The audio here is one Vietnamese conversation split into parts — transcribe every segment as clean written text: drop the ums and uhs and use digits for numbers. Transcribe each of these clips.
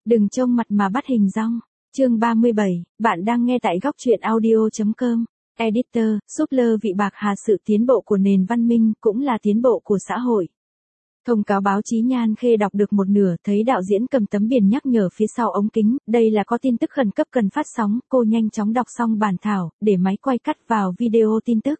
Đừng trông mặt mà bắt hình dong. Chương 37, bạn đang nghe tại góc truyện audio.com. Editor, súp lơ vị bạc hà, sự tiến bộ của nền văn minh cũng là tiến bộ của xã hội. Thông cáo báo chí Nhan Khê đọc được một nửa, thấy đạo diễn cầm tấm biển nhắc nhở phía sau ống kính, đây là có tin tức khẩn cấp cần phát sóng, cô nhanh chóng đọc xong bản thảo, để máy quay cắt vào video tin tức.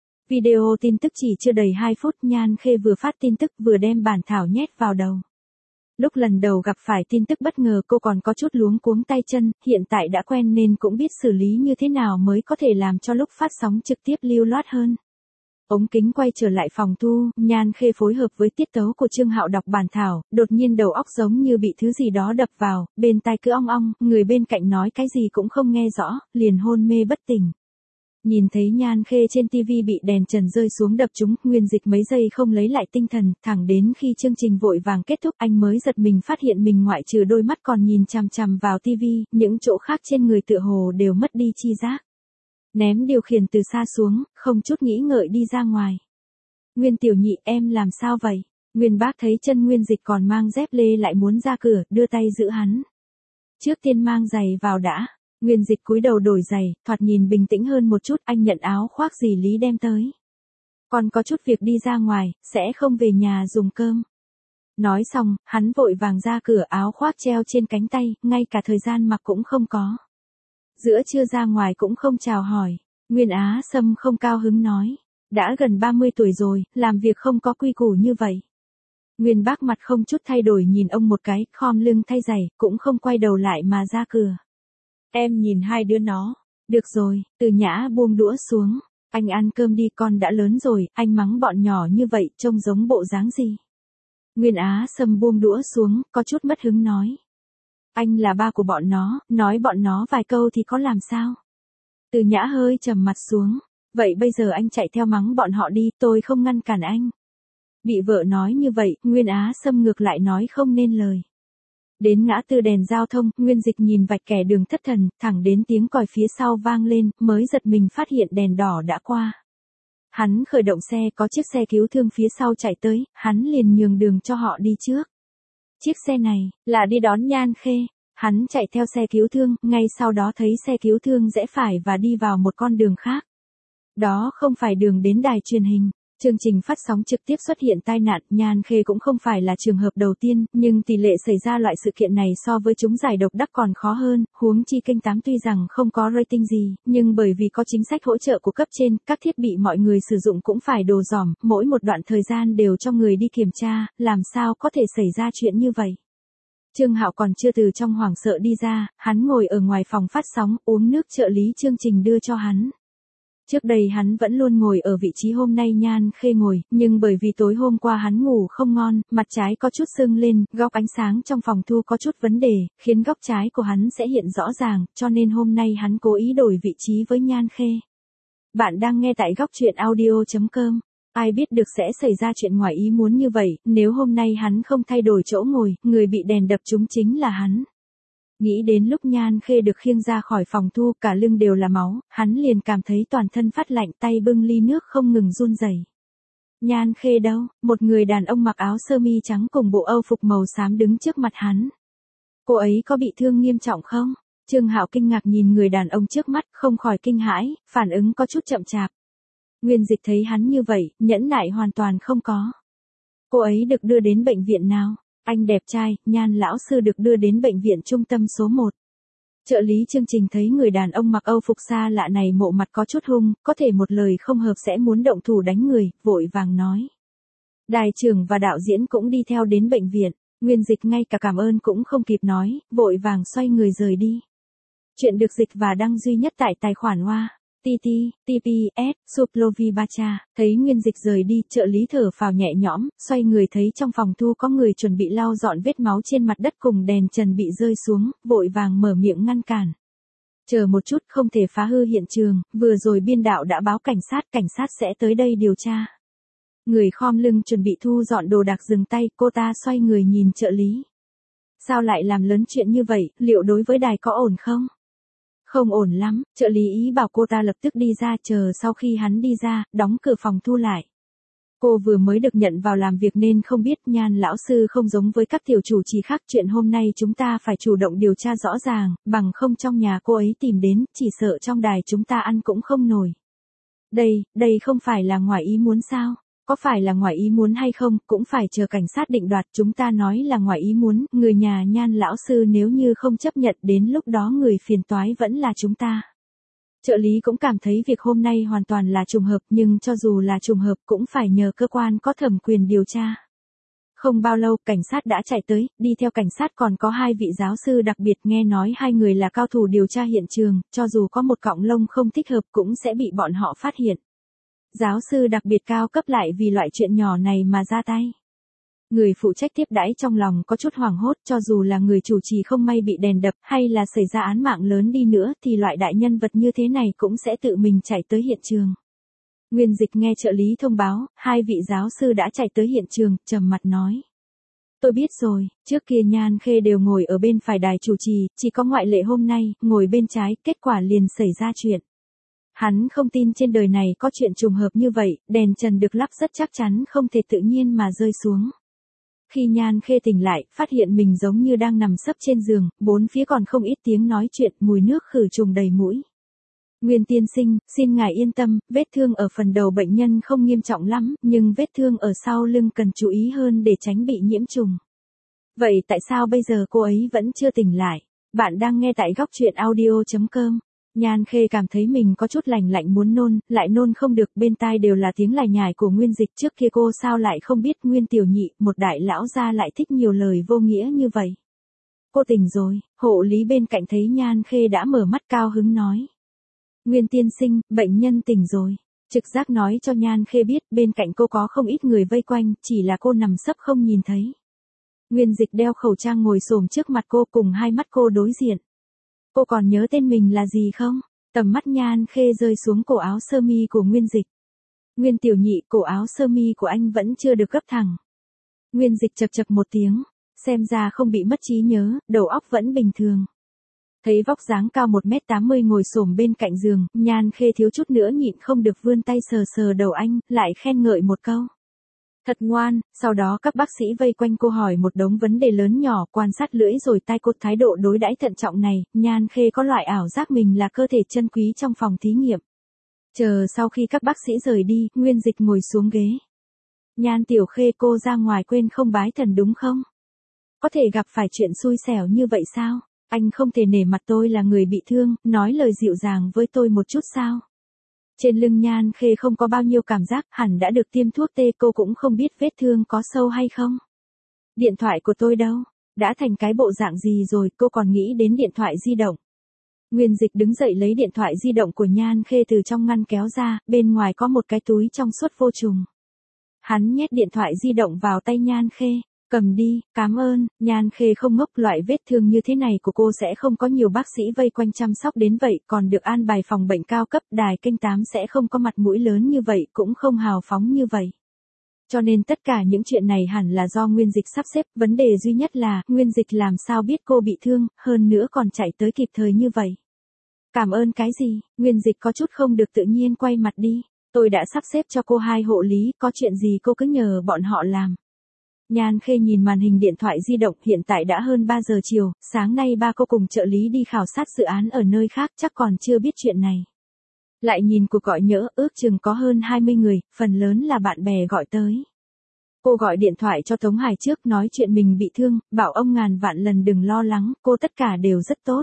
Video tin tức chỉ chưa đầy 2 phút, Nhan Khê vừa phát tin tức vừa đem bản thảo nhét vào đầu. Lúc lần đầu gặp phải tin tức bất ngờ cô còn có chút luống cuống tay chân, hiện tại đã quen nên cũng biết xử lý như thế nào mới có thể làm cho lúc phát sóng trực tiếp lưu loát hơn. Ống kính quay trở lại phòng thu, Nhan Khê phối hợp với tiết tấu của Trương Hạo đọc bản thảo, đột nhiên đầu óc giống như bị thứ gì đó đập vào, bên tai cứ ong ong, người bên cạnh nói cái gì cũng không nghe rõ, liền hôn mê bất tỉnh. Nhìn thấy Nhan Khê trên TV bị đèn trần rơi xuống đập trúng, Nguyên Dịch mấy giây không lấy lại tinh thần, thẳng đến khi chương trình vội vàng kết thúc anh mới giật mình phát hiện mình ngoại trừ đôi mắt còn nhìn chằm chằm vào TV, những chỗ khác trên người tựa hồ đều mất đi chi giác. Ném điều khiển từ xa xuống, không chút nghĩ ngợi đi ra ngoài. Nguyên tiểu nhị, em làm sao vậy? Nguyên Bác thấy chân Nguyên Dịch còn mang dép lê lại muốn ra cửa, đưa tay giữ hắn. Trước tiên mang giày vào đã. Nguyên Dịch cúi đầu đổi giày, thoạt nhìn bình tĩnh hơn một chút, anh nhận áo khoác dì Lý đem tới. Còn có chút việc đi ra ngoài, sẽ không về nhà dùng cơm. Nói xong, hắn vội vàng ra cửa, áo khoác treo trên cánh tay, ngay cả thời gian mặc cũng không có. Giữa trưa ra ngoài cũng không chào hỏi. Nguyên Á Sâm không cao hứng nói. Đã gần 30 tuổi rồi, làm việc không có quy củ như vậy. Nguyên Bác mặt không chút thay đổi nhìn ông một cái, khom lưng thay giày, cũng không quay đầu lại mà ra cửa. Em nhìn hai đứa nó. Được rồi, Từ Nhã buông đũa xuống. Anh ăn cơm đi, con đã lớn rồi, anh mắng bọn nhỏ như vậy, trông giống bộ dáng gì. Nguyên Á Sâm buông đũa xuống, có chút mất hứng nói. Anh là ba của bọn nó, nói bọn nó vài câu thì có làm sao. Từ Nhã hơi trầm mặt xuống. Vậy bây giờ anh chạy theo mắng bọn họ đi, tôi không ngăn cản anh. Bị vợ nói như vậy, Nguyên Á Sâm ngược lại nói không nên lời. Đến ngã tư đèn giao thông, Nguyên Dịch nhìn vạch kẻ đường thất thần, thẳng đến tiếng còi phía sau vang lên, mới giật mình phát hiện đèn đỏ đã qua. Hắn khởi động xe, có chiếc xe cứu thương phía sau chạy tới, hắn liền nhường đường cho họ đi trước. Chiếc xe này, là đi đón Nhan Khê. Hắn chạy theo xe cứu thương, ngay sau đó thấy xe cứu thương rẽ phải và đi vào một con đường khác. Đó không phải đường đến đài truyền hình. Chương trình phát sóng trực tiếp xuất hiện tai nạn, Nhan Khê cũng không phải là trường hợp đầu tiên, nhưng tỷ lệ xảy ra loại sự kiện này so với chúng giải độc đắc còn khó hơn, huống chi kênh 8 tuy rằng không có rating gì, nhưng bởi vì có chính sách hỗ trợ của cấp trên, các thiết bị mọi người sử dụng cũng phải đồ dỏm, mỗi một đoạn thời gian đều cho người đi kiểm tra, làm sao có thể xảy ra chuyện như vậy. Trương Hạo còn chưa từ trong hoảng sợ đi ra, hắn ngồi ở ngoài phòng phát sóng, uống nước trợ lý chương trình đưa cho hắn. Trước đây hắn vẫn luôn ngồi ở vị trí hôm nay Nhan Khê ngồi, nhưng bởi vì tối hôm qua hắn ngủ không ngon, mặt trái có chút sưng lên, góc ánh sáng trong phòng thu có chút vấn đề, khiến góc trái của hắn sẽ hiện rõ ràng, cho nên hôm nay hắn cố ý đổi vị trí với Nhan Khê. Bạn đang nghe tại góc truyện audio.com. Ai biết được sẽ xảy ra chuyện ngoài ý muốn như vậy, nếu hôm nay hắn không thay đổi chỗ ngồi, người bị đèn đập trúng chính là hắn. Nghĩ đến lúc Nhan Khê được khiêng ra khỏi phòng thu, cả lưng đều là máu, hắn liền cảm thấy toàn thân phát lạnh, tay bưng ly nước không ngừng run rẩy. Nhan Khê đâu? Một người đàn ông mặc áo sơ mi trắng cùng bộ âu phục màu xám đứng trước mặt hắn. Cô ấy có bị thương nghiêm trọng không? Trương Hạo kinh ngạc nhìn người đàn ông trước mắt, không khỏi kinh hãi, phản ứng có chút chậm chạp. Nguyên Dịch thấy hắn như vậy, nhẫn nại hoàn toàn không có. Cô ấy được đưa đến bệnh viện nào? Anh đẹp trai, Nhan lão sư được đưa đến bệnh viện trung tâm số 1. Trợ lý chương trình thấy người đàn ông mặc âu phục xa lạ này mộ mặt có chút hung, có thể một lời không hợp sẽ muốn động thủ đánh người, vội vàng nói. Đài trưởng và đạo diễn cũng đi theo đến bệnh viện, Nguyên Dịch ngay cả cảm ơn cũng không kịp nói, vội vàng xoay người rời đi. Chuyện được dịch và đăng duy nhất tại tài khoản Hoa. TPS, Suplovibacha, thấy Nguyên Dịch rời đi, trợ lý thở phào nhẹ nhõm, xoay người thấy trong phòng thu có người chuẩn bị lau dọn vết máu trên mặt đất cùng đèn trần bị rơi xuống, vội vàng mở miệng ngăn cản. Chờ một chút, không thể phá hư hiện trường, vừa rồi biên đạo đã báo cảnh sát sẽ tới đây điều tra. Người khom lưng chuẩn bị thu dọn đồ đạc dừng tay, cô ta xoay người nhìn trợ lý. Sao lại làm lớn chuyện như vậy, liệu đối với đài có ổn không? Không ổn lắm, trợ lý ý bảo cô ta lập tức đi ra, chờ sau khi hắn đi ra, đóng cửa phòng thu lại. Cô vừa mới được nhận vào làm việc nên không biết. Nhan lão sư không giống với các tiểu chủ trì khác, chuyện hôm nay chúng ta phải chủ động điều tra rõ ràng, bằng không trong nhà cô ấy tìm đến, chỉ sợ trong đài chúng ta ăn cũng không nổi. Đây không phải là ngoài ý muốn sao? Có phải là ngoài ý muốn hay không, cũng phải chờ cảnh sát định đoạt. Chúng ta nói là ngoài ý muốn, người nhà Nhan lão sư nếu như không chấp nhận, đến lúc đó người phiền toái vẫn là chúng ta. Trợ lý cũng cảm thấy việc hôm nay hoàn toàn là trùng hợp, nhưng cho dù là trùng hợp cũng phải nhờ cơ quan có thẩm quyền điều tra. Không bao lâu, cảnh sát đã chạy tới, đi theo cảnh sát còn có 2 vị giáo sư đặc biệt, nghe nói 2 người là cao thủ điều tra hiện trường, cho dù có một cọng lông không thích hợp cũng sẽ bị bọn họ phát hiện. Giáo sư đặc biệt cao cấp lại vì loại chuyện nhỏ này mà ra tay. Người phụ trách tiếp đãi trong lòng có chút hoảng hốt, cho dù là người chủ trì không may bị đèn đập hay là xảy ra án mạng lớn đi nữa thì loại đại nhân vật như thế này cũng sẽ tự mình chạy tới hiện trường. Nguyên Dịch nghe trợ lý thông báo, 2 vị giáo sư đã chạy tới hiện trường, trầm mặt nói. Tôi biết rồi, trước kia Nhan Khê đều ngồi ở bên phải đài chủ trì, chỉ có ngoại lệ hôm nay, ngồi bên trái, kết quả liền xảy ra chuyện. Hắn không tin trên đời này có chuyện trùng hợp như vậy, đèn trần được lắp rất chắc chắn không thể tự nhiên mà rơi xuống. Khi Nhan Khê tỉnh lại, phát hiện mình giống như đang nằm sấp trên giường, bốn phía còn không ít tiếng nói chuyện, mùi nước khử trùng đầy mũi. Nguyên tiên sinh, xin ngài yên tâm, vết thương ở phần đầu bệnh nhân không nghiêm trọng lắm, nhưng vết thương ở sau lưng cần chú ý hơn để tránh bị nhiễm trùng. Vậy tại sao bây giờ cô ấy vẫn chưa tỉnh lại? Bạn đang nghe tại góc truyện audio.com. Nhan Khê cảm thấy mình có chút lành lạnh muốn nôn, lại nôn không được, bên tai đều là tiếng lải nhải của Nguyên Dịch. Trước kia cô sao lại không biết Nguyên tiểu nhị, một đại lão gia lại thích nhiều lời vô nghĩa như vậy. Cô tỉnh rồi, hộ lý bên cạnh thấy Nhan Khê đã mở mắt cao hứng nói. Nguyên tiên sinh, bệnh nhân tỉnh rồi. Trực giác nói cho Nhan Khê biết bên cạnh cô có không ít người vây quanh, chỉ là cô nằm sấp không nhìn thấy. Nguyên Dịch đeo khẩu trang ngồi xổm trước mặt cô, cùng hai mắt cô đối diện. Cô còn nhớ tên mình là gì không? Tầm mắt Nhan Khê rơi xuống cổ áo sơ mi của Nguyên Dịch. Nguyên tiểu nhị, cổ áo sơ mi của anh vẫn chưa được gấp thẳng. Nguyên Dịch chập chập một tiếng, xem ra không bị mất trí nhớ, đầu óc vẫn bình thường. Thấy vóc dáng cao 1m80 ngồi xổm bên cạnh giường, Nhan Khê thiếu chút nữa nhịn không được vươn tay sờ sờ đầu anh, lại khen ngợi một câu. Thật ngoan. Sau đó các bác sĩ vây quanh cô hỏi một đống vấn đề lớn nhỏ, quan sát lưỡi rồi tai cô. Thái độ đối đãi thận trọng này, Nhan Khê có loại ảo giác mình là cơ thể chân quý trong phòng thí nghiệm. Chờ sau khi các bác sĩ rời đi, Nguyên Dịch ngồi xuống ghế. Nhan tiểu Khê, cô ra ngoài quên không bái thần đúng không? Có thể gặp phải chuyện xui xẻo như vậy sao? Anh không thể nể mặt tôi là người bị thương, nói lời dịu dàng với tôi một chút sao? Trên lưng Nhan Khê không có bao nhiêu cảm giác, hẳn đã được tiêm thuốc tê, cô cũng không biết vết thương có sâu hay không. Điện thoại của tôi đâu? Đã thành cái bộ dạng gì rồi, cô còn nghĩ đến điện thoại di động. Nguyên Dịch đứng dậy lấy điện thoại di động của Nhan Khê từ trong ngăn kéo ra, bên ngoài có một cái túi trong suốt vô trùng. Hắn nhét điện thoại di động vào tay Nhan Khê. Cầm đi, cảm ơn. Nhan Khê không ngốc, loại vết thương như thế này của cô sẽ không có nhiều bác sĩ vây quanh chăm sóc đến vậy, còn được an bài phòng bệnh cao cấp, đài kênh 8 sẽ không có mặt mũi lớn như vậy, cũng không hào phóng như vậy. Cho nên tất cả những chuyện này hẳn là do Nguyên Dịch sắp xếp, vấn đề duy nhất là, Nguyên Dịch làm sao biết cô bị thương, hơn nữa còn chạy tới kịp thời như vậy. Cảm ơn cái gì? Nguyên Dịch có chút không được tự nhiên quay mặt đi. Tôi đã sắp xếp cho cô 2 hộ lý, có chuyện gì cô cứ nhờ bọn họ làm. Nhan Khê nhìn màn hình điện thoại di động, hiện tại đã hơn 3 giờ chiều, sáng nay ba cô cùng trợ lý đi khảo sát dự án ở nơi khác, chắc còn chưa biết chuyện này. Lại nhìn cuộc gọi nhỡ, ước chừng có hơn 20 người, phần lớn là bạn bè gọi tới. Cô gọi điện thoại cho Tống Hải trước, nói chuyện mình bị thương, bảo ông ngàn vạn lần đừng lo lắng, cô tất cả đều rất tốt.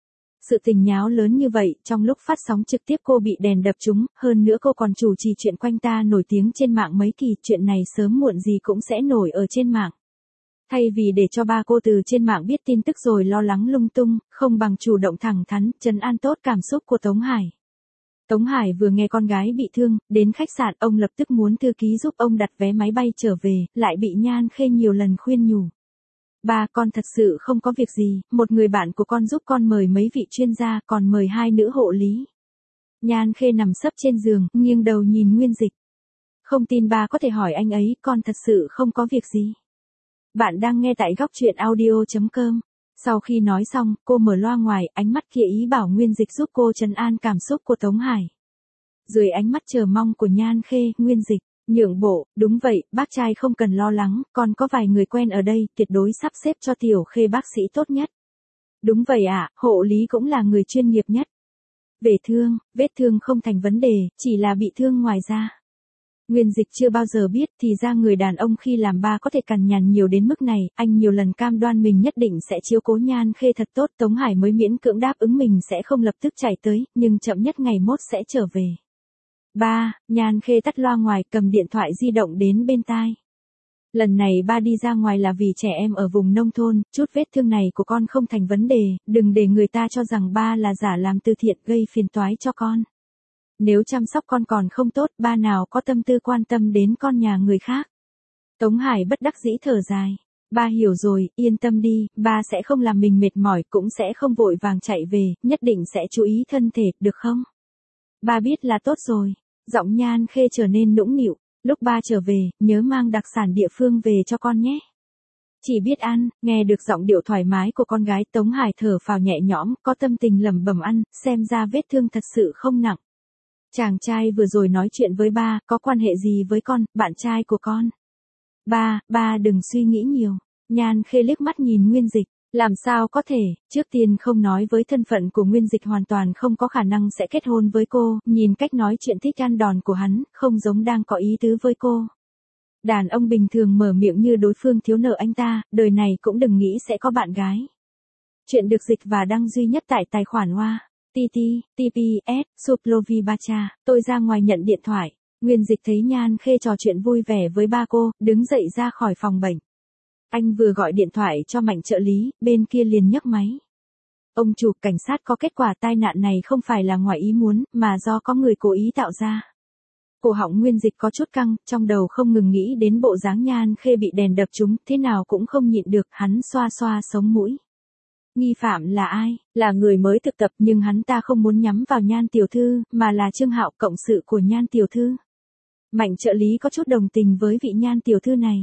Sự tình nháo lớn như vậy, trong lúc phát sóng trực tiếp cô bị đèn đập trúng, hơn nữa cô còn chủ trì chuyện quanh ta nổi tiếng trên mạng mấy kỳ, chuyện này sớm muộn gì cũng sẽ nổi ở trên mạng. Thay vì để cho ba cô từ trên mạng biết tin tức rồi lo lắng lung tung, không bằng chủ động thẳng thắn, trấn an tốt cảm xúc của Tống Hải. Tống Hải vừa nghe con gái bị thương, đến khách sạn, ông lập tức muốn thư ký giúp ông đặt vé máy bay trở về, lại bị Nhan Khê nhiều lần khuyên nhủ. Ba, con thật sự không có việc gì, một người bạn của con giúp con mời mấy vị chuyên gia, còn mời 2 nữ hộ lý. Nhan Khê nằm sấp trên giường, nghiêng đầu nhìn Nguyên Dịch. Không tin ba có thể hỏi anh ấy, con thật sự không có việc gì. Bạn đang nghe tại góc truyện audio.com. Sau khi nói xong, cô mở loa ngoài, ánh mắt kia ý bảo Nguyên Dịch giúp cô trấn an cảm xúc của Tống Hải. Dưới ánh mắt chờ mong của Nhan Khê, Nguyên Dịch. Nhượng bộ, đúng vậy, bác trai không cần lo lắng, con có vài người quen ở đây, tuyệt đối sắp xếp cho Tiểu Khê bác sĩ tốt nhất. Đúng vậy ạ, hộ lý cũng là người chuyên nghiệp nhất. Về thương, vết thương không thành vấn đề, chỉ là bị thương ngoài da. Nguyên Dịch chưa bao giờ biết thì ra người đàn ông khi làm ba có thể cằn nhằn nhiều đến mức này, anh nhiều lần cam đoan mình nhất định sẽ chiếu cố Nhan Khê thật tốt, Tống Hải mới miễn cưỡng đáp ứng mình sẽ không lập tức chạy tới, nhưng chậm nhất ngày mốt sẽ trở về. Ba, Nhan Khê tắt loa ngoài cầm điện thoại di động đến bên tai. Lần này ba đi ra ngoài là vì trẻ em ở vùng nông thôn, chút vết thương này của con không thành vấn đề, đừng để người ta cho rằng ba là giả làm từ thiện gây phiền toái cho con. Nếu chăm sóc con còn không tốt, ba nào có tâm tư quan tâm đến con nhà người khác. Tống Hải bất đắc dĩ thở dài. Ba hiểu rồi, yên tâm đi, ba sẽ không làm mình mệt mỏi cũng sẽ không vội vàng chạy về, nhất định sẽ chú ý thân thể, được không? Ba biết là tốt rồi. Giọng Nhan Khê trở nên nũng nịu. Lúc ba trở về, nhớ mang đặc sản địa phương về cho con nhé. Chỉ biết ăn, nghe được giọng điệu thoải mái của con gái Tống Hải thở phào nhẹ nhõm, có tâm tình lẩm bẩm ăn, xem ra vết thương thật sự không nặng. Chàng trai vừa rồi nói chuyện với ba, có quan hệ gì với con, bạn trai của con? Ba đừng suy nghĩ nhiều. Nhan Khê liếc mắt nhìn Nguyên Dịch. Làm sao có thể, trước tiên không nói với thân phận của Nguyên Dịch hoàn toàn không có khả năng sẽ kết hôn với cô, nhìn cách nói chuyện thích ăn đòn của hắn, không giống đang có ý tứ với cô. Đàn ông bình thường mở miệng như đối phương thiếu nợ anh ta, đời này cũng đừng nghĩ sẽ có bạn gái. Chuyện được dịch và đăng duy nhất tại tài khoản Hoa, TPS, Suplovibacha, tôi ra ngoài nhận điện thoại. Nguyên Dịch thấy Nhan Khê trò chuyện vui vẻ với ba cô, đứng dậy ra khỏi phòng bệnh. Anh vừa gọi điện thoại cho Mạnh trợ lý, bên kia liền nhấc máy. Ông chủ, cảnh sát có kết quả tai nạn này không phải là ngoài ý muốn, mà do có người cố ý tạo ra. Cổ họng Nguyên Dịch có chút căng, trong đầu không ngừng nghĩ đến bộ dáng Nhan Khê bị đèn đập trúng, thế nào cũng không nhịn được, hắn xoa xoa sống mũi. Nghi phạm là ai? Là người mới thực tập nhưng hắn ta không muốn nhắm vào Nhan tiểu thư, mà là Trương Hạo, cộng sự của Nhan tiểu thư. Mạnh trợ lý có chút đồng tình với vị Nhan tiểu thư này.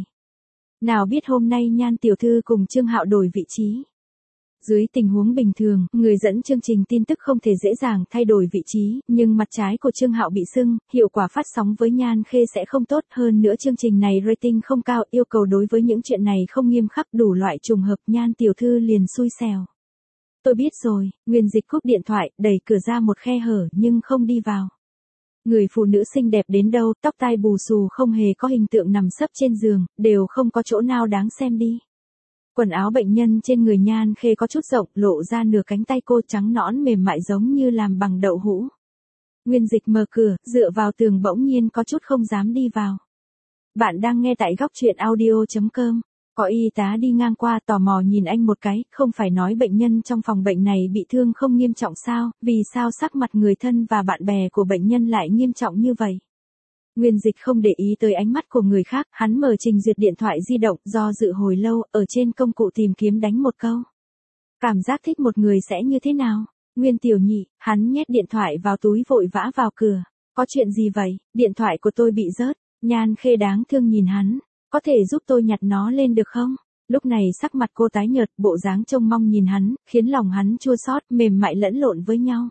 Nào biết hôm nay Nhan tiểu thư cùng Trương Hạo đổi vị trí. Dưới tình huống bình thường, người dẫn chương trình tin tức không thể dễ dàng thay đổi vị trí, nhưng mặt trái của Trương Hạo bị sưng, hiệu quả phát sóng với Nhan Khê sẽ không tốt, hơn nữa chương trình này rating không cao, yêu cầu đối với những chuyện này không nghiêm khắc, đủ loại trùng hợp, Nhan tiểu thư liền xui xẻo. Tôi biết rồi, Nguyên Dịch cúp điện thoại, đẩy cửa ra một khe hở nhưng không đi vào. Người phụ nữ xinh đẹp đến đâu, tóc tai bù xù không hề có hình tượng nằm sấp trên giường, đều không có chỗ nào đáng xem đi. Quần áo bệnh nhân trên người Nhan Khê có chút rộng, lộ ra nửa cánh tay cô trắng nõn mềm mại giống như làm bằng đậu hũ. Nguyên Dịch mở cửa, dựa vào tường bỗng nhiên có chút không dám đi vào. Bạn đang nghe tại góc truyện audio.com. Có y tá đi ngang qua tò mò nhìn anh một cái, không phải nói bệnh nhân trong phòng bệnh này bị thương không nghiêm trọng sao, vì sao sắc mặt người thân và bạn bè của bệnh nhân lại nghiêm trọng như vậy? Nguyên Dịch không để ý tới ánh mắt của người khác, hắn mở trình duyệt điện thoại di động, do dự hồi lâu, ở trên công cụ tìm kiếm đánh một câu. Cảm giác thích một người sẽ như thế nào? Nguyên tiểu nhị, hắn nhét điện thoại vào túi vội vã vào cửa. Có chuyện gì vậy? Điện thoại của tôi bị rớt. Nhan Khê đáng thương nhìn hắn. Có thể giúp tôi nhặt nó lên được không? Lúc này sắc mặt cô tái nhợt, bộ dáng trông mong nhìn hắn, khiến lòng hắn chua xót, mềm mại lẫn lộn với nhau.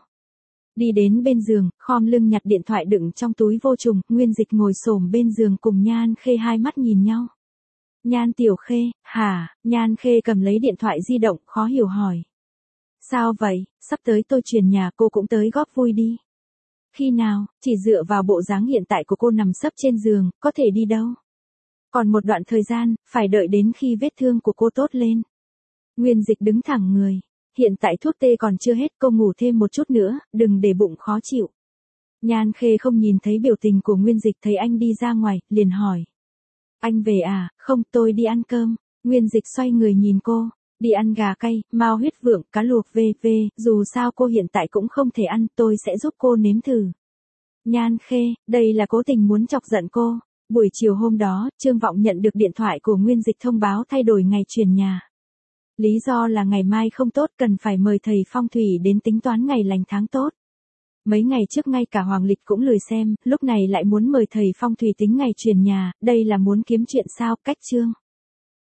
Đi đến bên giường, khom lưng nhặt điện thoại đựng trong túi vô trùng, Nguyên Dịch ngồi xổm bên giường cùng Nhan Khê hai mắt nhìn nhau. Nhan tiểu Khê, hả? Nhan Khê cầm lấy điện thoại di động, khó hiểu hỏi. Sao vậy, sắp tới tôi chuyển nhà cô cũng tới góp vui đi. Khi nào, chỉ dựa vào bộ dáng hiện tại của cô nằm sấp trên giường, có thể đi đâu. Còn một đoạn thời gian, phải đợi đến khi vết thương của cô tốt lên. Nguyên Dịch đứng thẳng người. Hiện tại thuốc tê còn chưa hết, cô ngủ thêm một chút nữa, đừng để bụng khó chịu. Nhan Khê không nhìn thấy biểu tình của Nguyên Dịch, thấy anh đi ra ngoài, liền hỏi. Anh về à? Không, tôi đi ăn cơm. Nguyên Dịch xoay người nhìn cô. Đi ăn gà cay, mao huyết vượng, cá luộc v.v. Dù sao cô hiện tại cũng không thể ăn, tôi sẽ giúp cô nếm thử. Nhan Khê, đây là cố tình muốn chọc giận cô. Buổi chiều hôm đó, Trương Vọng nhận được điện thoại của Nguyên Dịch thông báo thay đổi ngày chuyển nhà. Lý do là ngày mai không tốt, cần phải mời thầy phong thủy đến tính toán ngày lành tháng tốt. Mấy ngày trước ngay cả Hoàng Lịch cũng lười xem, lúc này lại muốn mời thầy phong thủy tính ngày chuyển nhà, đây là muốn kiếm chuyện sao? Cách Trương